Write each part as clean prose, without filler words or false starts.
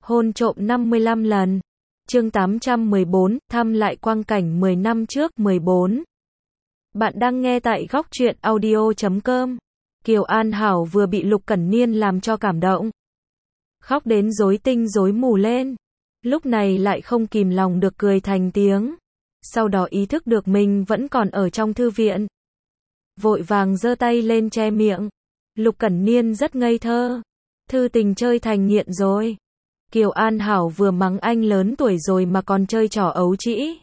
Hôn trộm 55 lần. Chương 814, thăm lại quang cảnh 10 năm trước 14. Bạn đang nghe tại góc truyện audio.com. Kiều An Hảo vừa bị Lục Cẩn Niên làm cho cảm động. Khóc đến rối tinh rối mù lên. Lúc này lại không kìm lòng được cười thành tiếng. Sau đó ý thức được mình vẫn còn ở trong thư viện. Vội vàng giơ tay lên che miệng. Lục Cẩn Niên rất ngây thơ. Thư tình chơi thành nghiện rồi. Kiều An Hảo vừa mắng anh lớn tuổi rồi mà còn chơi trò ấu trĩ.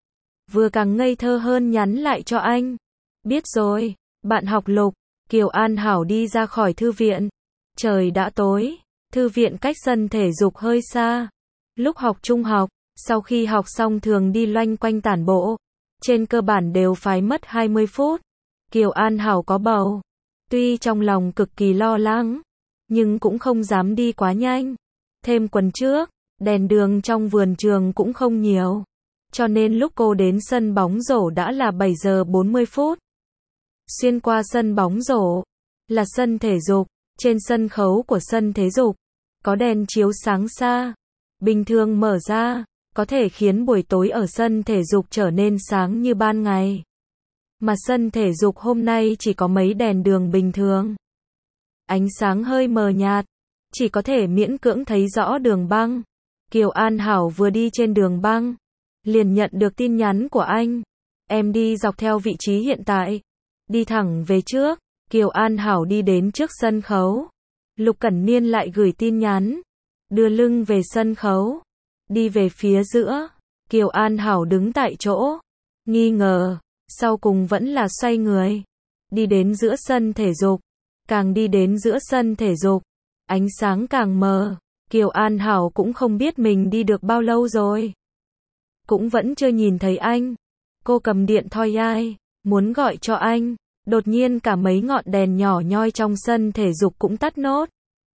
Vừa càng ngây thơ hơn nhắn lại cho anh. Biết rồi, bạn học Lục. Kiều An Hảo đi ra khỏi thư viện. Trời đã tối. Thư viện cách sân thể dục hơi xa. Lúc học trung học, sau khi học xong thường đi loanh quanh tản bộ. Trên cơ bản đều phải mất 20 phút. Kiều An Hảo có bầu. Tuy trong lòng cực kỳ lo lắng, nhưng cũng không dám đi quá nhanh. Thêm tuần trước, đèn đường trong vườn trường cũng không nhiều. Cho nên lúc cô đến sân bóng rổ đã là 7 giờ 40 phút. Xuyên qua sân bóng rổ, là sân thể dục. Trên sân khấu của sân thể dục, có đèn chiếu sáng xa. Bình thường mở ra, có thể khiến buổi tối ở sân thể dục trở nên sáng như ban ngày. Mà sân thể dục hôm nay chỉ có mấy đèn đường bình thường. Ánh sáng hơi mờ nhạt, chỉ có thể miễn cưỡng thấy rõ đường băng. Kiều An Hảo vừa đi trên đường băng, liền nhận được tin nhắn của anh. Em đi dọc theo vị trí hiện tại. Đi thẳng về trước. Kiều An Hảo đi đến trước sân khấu. Lục Cẩn Niên lại gửi tin nhắn. Đưa lưng về sân khấu. Đi về phía giữa. Kiều An Hảo đứng tại chỗ. Nghi ngờ. Sau cùng vẫn là xoay người. Đi đến giữa sân thể dục. Càng đi đến giữa sân thể dục, ánh sáng càng mờ. Kiều An Hảo cũng không biết mình đi được bao lâu rồi. Cũng vẫn chưa nhìn thấy anh. Cô cầm điện thoại muốn gọi cho anh. Đột nhiên cả mấy ngọn đèn nhỏ nhoi trong sân thể dục cũng tắt nốt.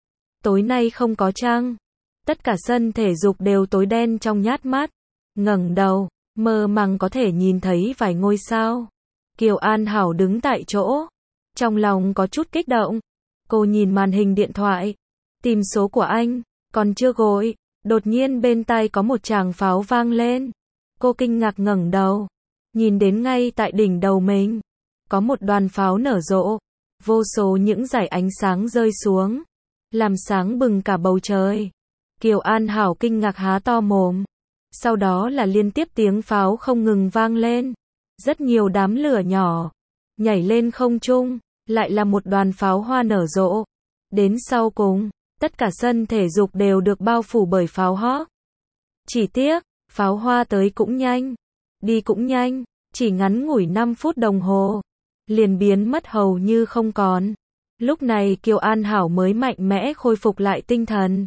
Tối nay không có trăng. Tất cả sân thể dục đều tối đen trong nhát mắt. Ngẩng đầu, mơ màng có thể nhìn thấy vài ngôi sao. Kiều An Hảo đứng tại chỗ. Trong lòng có chút kích động. Cô nhìn màn hình điện thoại. Tìm số của anh. Còn chưa gọi. Đột nhiên bên tai có một tràng pháo vang lên. Cô kinh ngạc ngẩng đầu. Nhìn đến ngay tại đỉnh đầu mình. Có một đoàn pháo nở rộ. Vô số những dải ánh sáng rơi xuống. Làm sáng bừng cả bầu trời. Kiều An Hảo kinh ngạc há to mồm. Sau đó là liên tiếp tiếng pháo không ngừng vang lên. Rất nhiều đám lửa nhỏ nhảy lên không trung, lại là một đoàn pháo hoa nở rộ. Đến sau cùng, tất cả sân thể dục đều được bao phủ bởi pháo hoa. Chỉ tiếc, pháo hoa tới cũng nhanh, đi cũng nhanh, chỉ ngắn ngủi 5 phút đồng hồ, liền biến mất hầu như không còn. Lúc này Kiều An Hảo mới mạnh mẽ khôi phục lại tinh thần.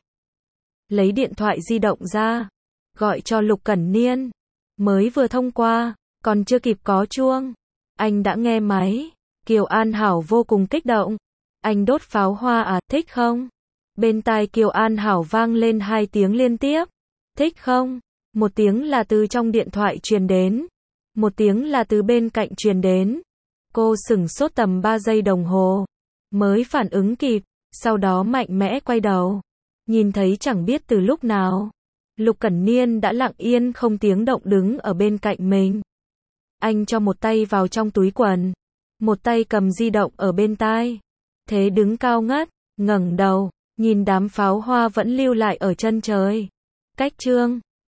Lấy điện thoại di động ra, gọi cho Lục Cẩn Niên. Mới vừa thông qua, còn chưa kịp có chuông. Anh đã nghe máy. Kiều An Hảo vô cùng kích động. Anh đốt pháo hoa à, thích không? Bên tai Kiều An Hảo vang lên 2 tiếng liên tiếp. Thích không? Một tiếng là từ trong điện thoại truyền đến. Một tiếng là từ bên cạnh truyền đến. Cô sửng sốt tầm 3 giây đồng hồ. Mới phản ứng kịp. Sau đó mạnh mẽ quay đầu. Nhìn thấy chẳng biết từ lúc nào. Lục Cẩn Niên đã lặng yên không tiếng động đứng ở bên cạnh mình. Anh cho một tay vào trong túi quần. Một tay cầm di động ở bên tai. Thế đứng cao ngất, ngẩng đầu, nhìn đám pháo hoa vẫn lưu lại ở chân trời. Cách chương